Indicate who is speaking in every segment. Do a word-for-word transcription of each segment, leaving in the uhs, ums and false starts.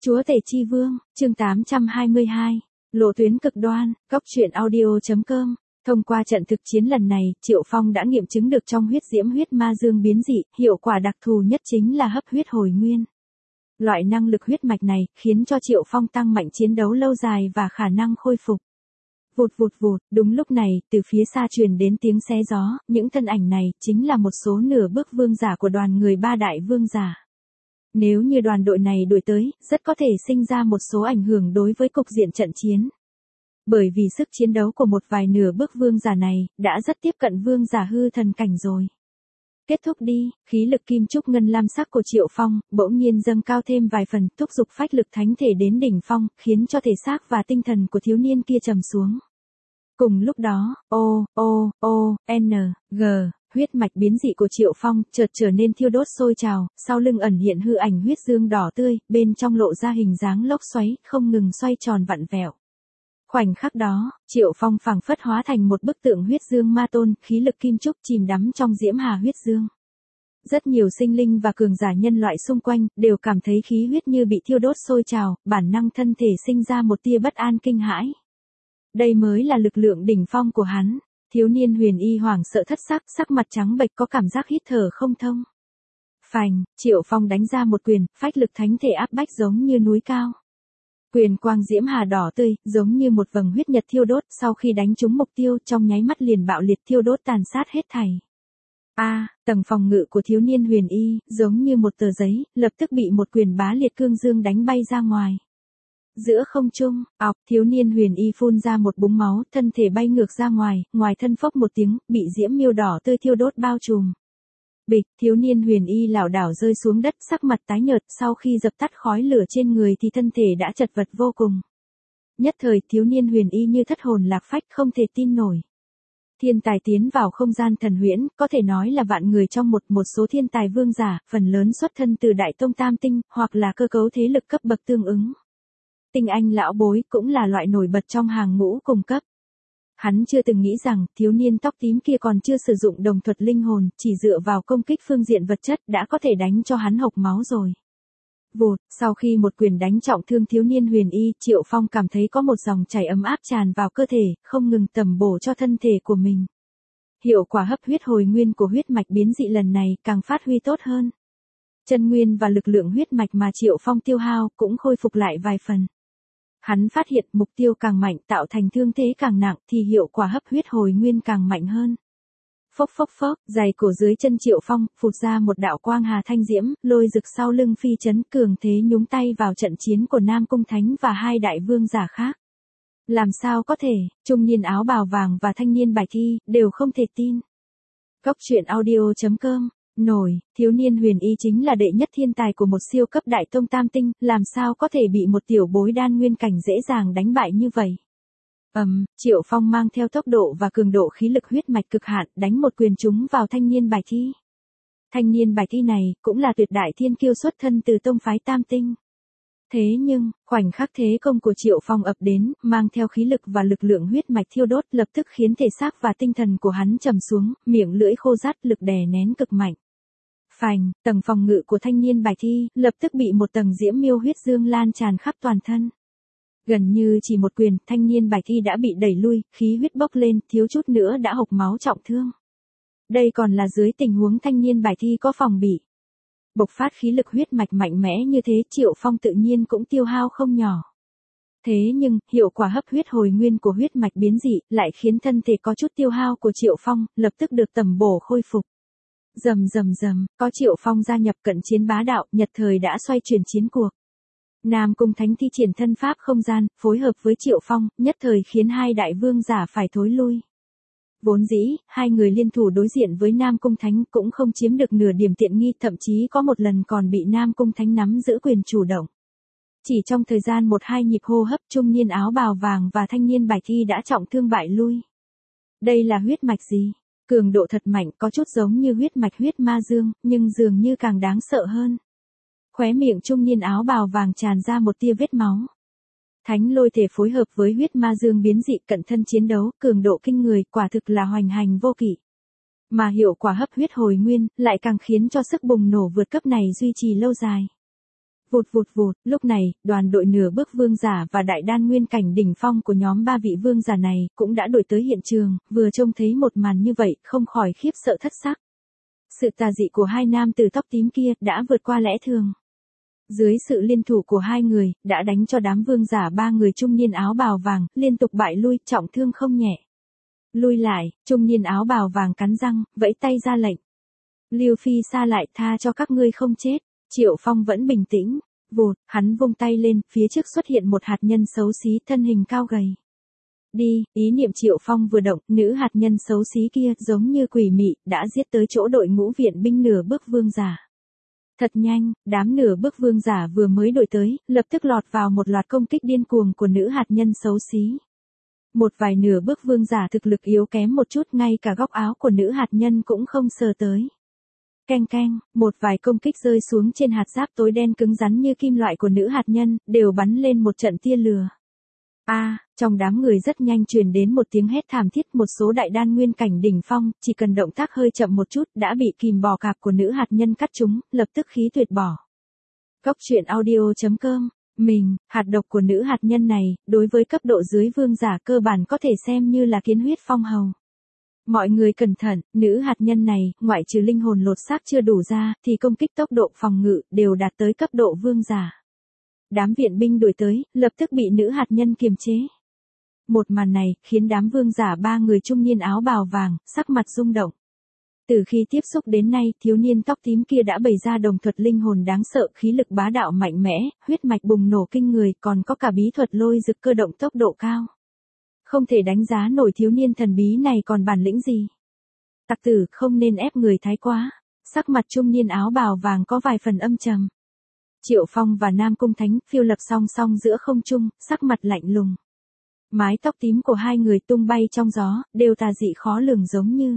Speaker 1: Chúa Tể Chi Vương, chương tám trăm hai mươi hai, lộ tuyến cực đoan, góc truyện audio.com. Thông qua trận thực chiến lần này, Triệu Phong đã nghiệm chứng được trong huyết diễm huyết ma dương biến dị, hiệu quả đặc thù nhất chính là hấp huyết hồi nguyên. Loại năng lực huyết mạch này, khiến cho Triệu Phong tăng mạnh chiến đấu lâu dài và khả năng khôi phục. Vụt vụt vụt, đúng lúc này, từ phía xa truyền đến tiếng xé gió, những thân ảnh này, chính là một số nửa bước vương giả của đoàn người ba đại vương giả. Nếu như đoàn đội này đuổi tới, rất có thể sinh ra một số ảnh hưởng đối với cục diện trận chiến. Bởi vì sức chiến đấu của một vài nửa bước vương giả này, đã rất tiếp cận vương giả hư thần cảnh rồi. Kết thúc đi, khí lực kim trúc ngân lam sắc của Triệu Phong, bỗng nhiên dâng cao thêm vài phần, thúc giục phách lực thánh thể đến đỉnh phong, khiến cho thể xác và tinh thần của thiếu niên kia trầm xuống. Cùng lúc đó, O, O, O, N, G, huyết mạch biến dị của Triệu Phong, chợt trở nên thiêu đốt sôi trào, sau lưng ẩn hiện hư ảnh huyết dương đỏ tươi, bên trong lộ ra hình dáng lốc xoáy, không ngừng xoay tròn vặn vẹo. Khoảnh khắc đó, Triệu Phong phảng phất hóa thành một bức tượng huyết dương ma tôn, khí lực kim trúc chìm đắm trong diễm hà huyết dương. Rất nhiều sinh linh và cường giả nhân loại xung quanh, đều cảm thấy khí huyết như bị thiêu đốt sôi trào, bản năng thân thể sinh ra một tia bất an kinh hãi. Đây mới là lực lượng đỉnh phong của hắn. Thiếu niên huyền y hoảng sợ thất sắc, sắc mặt trắng bệch có cảm giác hít thở không thông. Phành, Triệu Phong đánh ra một quyền, phách lực thánh thể áp bách giống như núi cao. Quyền quang diễm hà đỏ tươi, giống như một vầng huyết nhật thiêu đốt, sau khi đánh trúng mục tiêu, trong nháy mắt liền bạo liệt thiêu đốt tàn sát hết thảy. A, à, tầng phòng ngự của thiếu niên huyền y, giống như một tờ giấy, lập tức bị một quyền bá liệt cương dương đánh bay ra ngoài. Giữa không trung, ọc, thiếu niên huyền y phun ra một búng máu, thân thể bay ngược ra ngoài, ngoài thân phốc một tiếng, bị diễm miêu đỏ tươi thiêu đốt bao trùm. Bịch, thiếu niên huyền y lảo đảo rơi xuống đất, sắc mặt tái nhợt, sau khi dập tắt khói lửa trên người thì thân thể đã chật vật vô cùng. Nhất thời, thiếu niên huyền y như thất hồn lạc phách, không thể tin nổi. Thiên tài tiến vào không gian thần huyễn, có thể nói là vạn người trong một một số thiên tài vương giả, phần lớn xuất thân từ Đại Tông Tam Tinh, hoặc là cơ cấu thế lực cấp bậc tương ứng. Tinh anh lão bối cũng là loại nổi bật trong hàng ngũ cùng cấp. Hắn chưa từng nghĩ rằng, thiếu niên tóc tím kia còn chưa sử dụng đồng thuật linh hồn, chỉ dựa vào công kích phương diện vật chất đã có thể đánh cho hắn hộc máu rồi. Vụt, sau khi một quyền đánh trọng thương thiếu niên huyền y, Triệu Phong cảm thấy có một dòng chảy ấm áp tràn vào cơ thể, không ngừng tầm bổ cho thân thể của mình. Hiệu quả hấp huyết hồi nguyên của huyết mạch biến dị lần này càng phát huy tốt hơn. Chân nguyên và lực lượng huyết mạch mà Triệu Phong tiêu hao cũng khôi phục lại vài phần. Hắn phát hiện mục tiêu càng mạnh tạo thành thương thế càng nặng thì hiệu quả hấp huyết hồi nguyên càng mạnh hơn. Phốc phốc phốc, giày cổ dưới chân Triệu Phong, phụt ra một đạo quang hà thanh diễm, lôi rực sau lưng phi chấn cường thế nhúng tay vào trận chiến của Nam Cung Thánh và hai đại vương giả khác. Làm sao có thể, trung niên áo bào vàng và thanh niên bạch y, đều không thể tin. Góc truyện audio.com. Nổi, thiếu niên huyền y chính là đệ nhất thiên tài của một siêu cấp Đại Tông Tam Tinh, làm sao có thể bị một tiểu bối đan nguyên cảnh dễ dàng đánh bại như vậy. Ầm, um, Triệu Phong mang theo tốc độ và cường độ khí lực huyết mạch cực hạn, đánh một quyền trúng vào thanh niên bạch y. Thanh niên bạch y này, cũng là tuyệt đại thiên kiêu xuất thân từ tông phái Tam Tinh. Thế nhưng, khoảnh khắc thế công của Triệu Phong ập đến, mang theo khí lực và lực lượng huyết mạch thiêu đốt lập tức khiến thể xác và tinh thần của hắn trầm xuống, miệng lưỡi khô rát, lực đè nén cực mạnh. Phành, tầng phòng ngự của thanh niên bạch y, lập tức bị một tầng diễm miêu huyết dương lan tràn khắp toàn thân. Gần như chỉ một quyền, thanh niên bạch y đã bị đẩy lui, khí huyết bốc lên, thiếu chút nữa đã hộc máu trọng thương. Đây còn là dưới tình huống thanh niên bạch y có phòng bị. Bộc phát khí lực huyết mạch mạnh mẽ như thế, Triệu Phong tự nhiên cũng tiêu hao không nhỏ. Thế nhưng, hiệu quả hấp huyết hồi nguyên của huyết mạch biến dị, lại khiến thân thể có chút tiêu hao của Triệu Phong, lập tức được tầm bổ khôi phục. Rầm rầm rầm, có Triệu Phong gia nhập cận chiến bá đạo, nhật thời đã xoay chuyển chiến cuộc. Nam Cung Thánh thi triển thân pháp không gian, phối hợp với Triệu Phong, nhất thời khiến hai đại vương giả phải thối lui. Vốn dĩ, hai người liên thủ đối diện với Nam Cung Thánh cũng không chiếm được nửa điểm tiện nghi, thậm chí có một lần còn bị Nam Cung Thánh nắm giữ quyền chủ động. Chỉ trong thời gian một hai nhịp hô hấp, trung niên áo bào vàng và thanh niên bạch y đã trọng thương bại lui. Đây là huyết mạch gì? Cường độ thật mạnh, có chút giống như huyết mạch huyết ma dương, nhưng dường như càng đáng sợ hơn. Khóe miệng trung niên áo bào vàng tràn ra một tia vết máu. Thánh lôi thể phối hợp với huyết ma dương biến dị, cận thân chiến đấu, cường độ kinh người, quả thực là hoành hành vô kỵ. Mà hiệu quả hấp huyết hồi nguyên, lại càng khiến cho sức bùng nổ vượt cấp này duy trì lâu dài. Vụt vụt vụt, lúc này, đoàn đội nửa bước vương giả và đại đan nguyên cảnh đỉnh phong của nhóm ba vị vương giả này cũng đã đuổi tới hiện trường, vừa trông thấy một màn như vậy, không khỏi khiếp sợ thất sắc. Sự tà dị của hai nam tử tóc tím kia đã vượt qua lẽ thường. Dưới sự liên thủ của hai người, đã đánh cho đám vương giả ba người trung niên áo bào vàng, liên tục bại lui, trọng thương không nhẹ. Lui lại, trung niên áo bào vàng cắn răng, vẫy tay ra lệnh. Lưu Phi Sa lại tha cho các ngươi không chết. Triệu Phong vẫn bình tĩnh, vụt, hắn vung tay lên, phía trước xuất hiện một hạt nhân xấu xí thân hình cao gầy. Đi, ý niệm Triệu Phong vừa động, nữ hạt nhân xấu xí kia giống như quỷ mị, đã giết tới chỗ đội ngũ viện binh nửa bước vương giả. Thật nhanh, đám nửa bước vương giả vừa mới đuổi tới, lập tức lọt vào một loạt công kích điên cuồng của nữ hạt nhân xấu xí. Một vài nửa bước vương giả thực lực yếu kém một chút, ngay cả góc áo của nữ hạt nhân cũng không sờ tới. Keng keng, một vài công kích rơi xuống trên hạt giáp tối đen cứng rắn như kim loại của nữ hạt nhân, đều bắn lên một trận tia lửa. A, à, trong đám người rất nhanh truyền đến một tiếng hét thảm thiết, một số đại đan nguyên cảnh đỉnh phong, chỉ cần động tác hơi chậm một chút, đã bị kìm bò cạp của nữ hạt nhân cắt trúng, lập tức khí tuyệt bỏ. Góc truyện audio chấm com, mình, hạt độc của nữ hạt nhân này, đối với cấp độ dưới vương giả cơ bản có thể xem như là kiến huyết phong hầu. Mọi người cẩn thận, nữ hạt nhân này, ngoại trừ linh hồn lột xác chưa đủ ra, thì công kích tốc độ phòng ngự, đều đạt tới cấp độ vương giả. Đám viện binh đuổi tới, lập tức bị nữ hạt nhân kiềm chế. Một màn này, khiến đám vương giả ba người trung niên áo bào vàng, sắc mặt rung động. Từ khi tiếp xúc đến nay, thiếu niên tóc tím kia đã bày ra đồng thuật linh hồn đáng sợ, khí lực bá đạo mạnh mẽ, huyết mạch bùng nổ kinh người, còn có cả bí thuật lôi rực cơ động tốc độ cao. Không thể đánh giá nổi thiếu niên thần bí này còn bản lĩnh gì. Tặc tử không nên ép người thái quá. Sắc mặt trung niên áo bào vàng có vài phần âm trầm. Triệu Phong và Nam Cung Thánh phiêu lập song song giữa không trung, sắc mặt lạnh lùng. Mái tóc tím của hai người tung bay trong gió, đều tà dị khó lường giống như.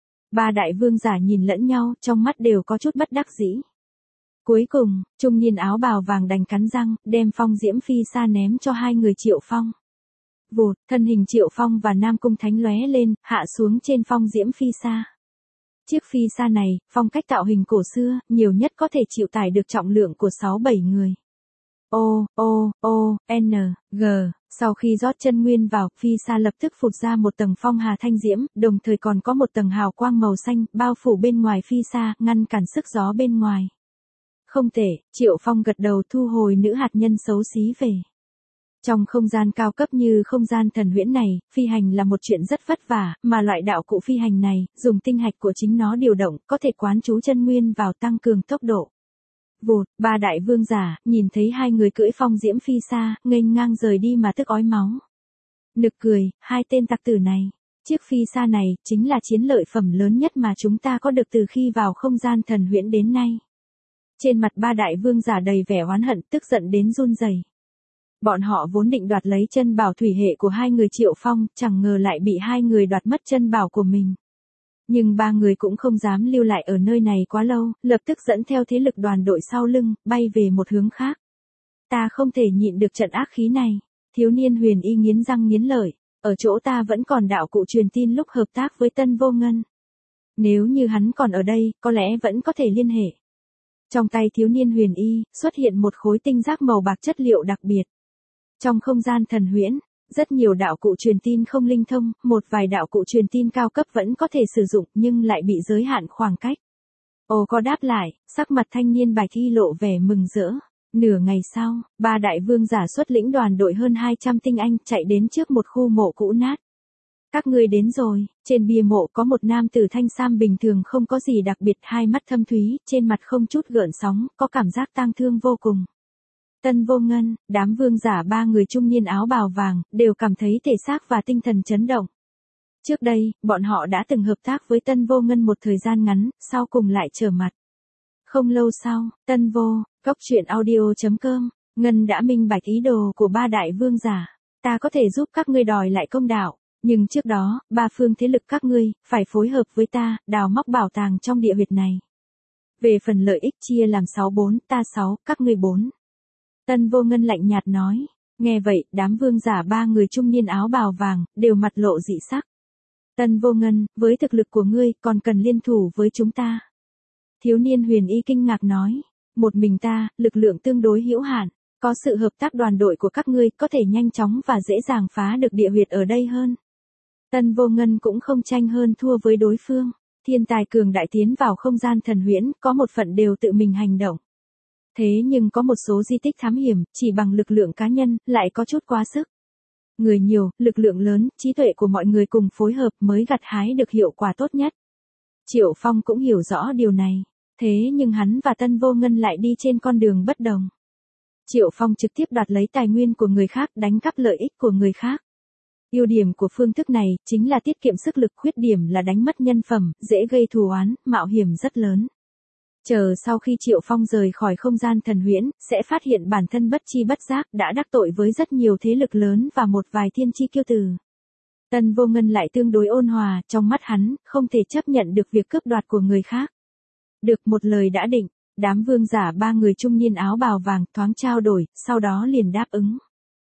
Speaker 1: Ba đại vương giả nhìn lẫn nhau, trong mắt đều có chút bất đắc dĩ. Cuối cùng, trung niên áo bào vàng đành cắn răng, đem phong diễm phi sa ném cho hai người Triệu Phong. Vụt, thân hình Triệu Phong và Nam Cung Thánh lóe lên, hạ xuống trên phong diễm phi sa. Chiếc phi sa này, phong cách tạo hình cổ xưa, nhiều nhất có thể chịu tải được trọng lượng của sáu bảy người. O, O, O, N, G, sau khi rót chân nguyên vào, phi sa lập tức phụt ra một tầng phong hà thanh diễm, đồng thời còn có một tầng hào quang màu xanh, bao phủ bên ngoài phi sa, ngăn cản sức gió bên ngoài. Không tệ, Triệu Phong gật đầu thu hồi nữ hạt nhân xấu xí về. Trong không gian cao cấp như không gian thần huyễn này, phi hành là một chuyện rất vất vả, mà loại đạo cụ phi hành này, dùng tinh hạch của chính nó điều động, có thể quán trú chân nguyên vào tăng cường tốc độ. Vụt, ba đại vương giả, nhìn thấy hai người cưỡi phong diễm phi sa, nghênh ngang rời đi mà tức ói máu. Nực cười, hai tên tặc tử này. Chiếc phi sa này, chính là chiến lợi phẩm lớn nhất mà chúng ta có được từ khi vào không gian thần huyễn đến nay. Trên mặt ba đại vương giả đầy vẻ oán hận, tức giận đến run rẩy. Bọn họ vốn định đoạt lấy chân bảo thủy hệ của hai người Triệu Phong, chẳng ngờ lại bị hai người đoạt mất chân bảo của mình. Nhưng ba người cũng không dám lưu lại ở nơi này quá lâu, lập tức dẫn theo thế lực đoàn đội sau lưng, bay về một hướng khác. Ta không thể nhịn được trận ác khí này. Thiếu niên Huyền Y nghiến răng nghiến lợi, ở chỗ ta vẫn còn đạo cụ truyền tin lúc hợp tác với Tân Vô Ngân. Nếu như hắn còn ở đây, có lẽ vẫn có thể liên hệ. Trong tay thiếu niên Huyền Y, xuất hiện một khối tinh giác màu bạc chất liệu đặc biệt. Trong không gian thần huyễn, rất nhiều đạo cụ truyền tin không linh thông, một vài đạo cụ truyền tin cao cấp vẫn có thể sử dụng nhưng lại bị giới hạn khoảng cách. Ồ có đáp lại, sắc mặt thanh niên Bạch Y lộ vẻ mừng rỡ. Nửa ngày sau, ba đại vương giả xuất lĩnh đoàn đội hơn hai trăm tinh anh chạy đến trước một khu mộ cũ nát. Các ngươi đến rồi, trên bia mộ có một nam tử thanh sam bình thường không có gì đặc biệt, hai mắt thâm thúy, trên mặt không chút gợn sóng, có cảm giác tang thương vô cùng. Tân Vô Ngân, đám vương giả ba người trung niên áo bào vàng, đều cảm thấy thể xác và tinh thần chấn động. Trước đây, bọn họ đã từng hợp tác với Tân Vô Ngân một thời gian ngắn, sau cùng lại trở mặt. Không lâu sau, Tân Vô, góc truyện audio chấm com, Ngân đã minh bạch ý đồ của ba đại vương giả. Ta có thể giúp các ngươi đòi lại công đạo, nhưng trước đó, ba phương thế lực các ngươi, phải phối hợp với ta, đào móc bảo tàng trong địa huyệt này. Về phần lợi ích chia làm sáu bốn, ta sáu, các ngươi bốn. Tân Vô Ngân lạnh nhạt nói. Nghe vậy, đám vương giả ba người trung niên áo bào vàng, đều mặt lộ dị sắc. Tân Vô Ngân, với thực lực của ngươi, còn cần liên thủ với chúng ta. Thiếu niên Huyền Y kinh ngạc nói. Một mình ta, lực lượng tương đối hữu hạn, có sự hợp tác đoàn đội của các ngươi có thể nhanh chóng và dễ dàng phá được địa huyệt ở đây hơn. Tân Vô Ngân cũng không tranh hơn thua với đối phương. Thiên tài cường đại tiến vào không gian thần huyễn, có một phận đều tự mình hành động. Thế nhưng có một số di tích thám hiểm, chỉ bằng lực lượng cá nhân, lại có chút quá sức. Người nhiều, lực lượng lớn, trí tuệ của mọi người cùng phối hợp mới gặt hái được hiệu quả tốt nhất. Triệu Phong cũng hiểu rõ điều này. Thế nhưng hắn và Tân Vô Ngân lại đi trên con đường bất đồng. Triệu Phong trực tiếp đoạt lấy tài nguyên của người khác, đánh cắp lợi ích của người khác. Ưu điểm của phương thức này chính là tiết kiệm sức lực, khuyết điểm là đánh mất nhân phẩm, dễ gây thù oán, mạo hiểm rất lớn. Chờ sau khi Triệu Phong rời khỏi không gian thần huyễn, sẽ phát hiện bản thân bất chi bất giác đã đắc tội với rất nhiều thế lực lớn và một vài thiên chi kiêu tử. Tân Vô Ngân lại tương đối ôn hòa, trong mắt hắn, không thể chấp nhận được việc cướp đoạt của người khác. Được một lời đã định, đám vương giả ba người trung niên áo bào vàng thoáng trao đổi, sau đó liền đáp ứng.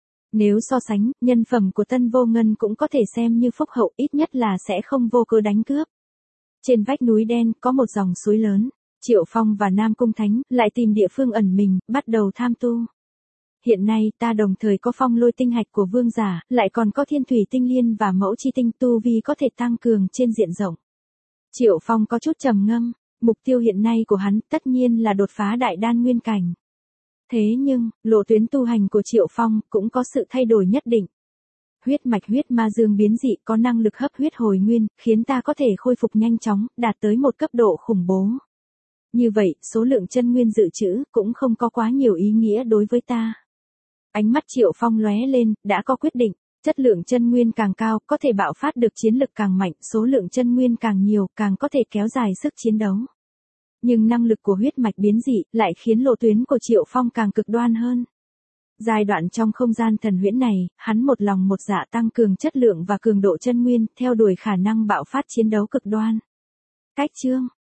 Speaker 1: Nếu so sánh, nhân phẩm của Tân Vô Ngân cũng có thể xem như phúc hậu, ít nhất là sẽ không vô cớ đánh cướp. Trên vách núi đen có một dòng suối lớn, Triệu Phong và Nam Cung Thánh lại tìm địa phương ẩn mình, bắt đầu tham tu. Hiện nay ta đồng thời có phong lôi tinh hạch của vương giả, lại còn có thiên thủy tinh liên và mẫu chi tinh, tu vi có thể tăng cường trên diện rộng. Triệu Phong có chút trầm ngâm, mục tiêu hiện nay của hắn tất nhiên là đột phá đại đan nguyên cảnh. Thế nhưng, lộ tuyến tu hành của Triệu Phong cũng có sự thay đổi nhất định. Huyết mạch huyết ma dương biến dị có năng lực hấp huyết hồi nguyên, khiến ta có thể khôi phục nhanh chóng, đạt tới một cấp độ khủng bố. Như vậy, số lượng chân nguyên dự trữ cũng không có quá nhiều ý nghĩa đối với ta. Ánh mắt Triệu Phong lóe lên, đã có quyết định, chất lượng chân nguyên càng cao, có thể bạo phát được chiến lực càng mạnh, số lượng chân nguyên càng nhiều, càng có thể kéo dài sức chiến đấu. Nhưng năng lực của huyết mạch biến dị lại khiến lộ tuyến của Triệu Phong càng cực đoan hơn. Giai đoạn trong không gian thần huyễn này, hắn một lòng một dạ tăng cường chất lượng và cường độ chân nguyên, theo đuổi khả năng bạo phát chiến đấu cực đoan. Cách chương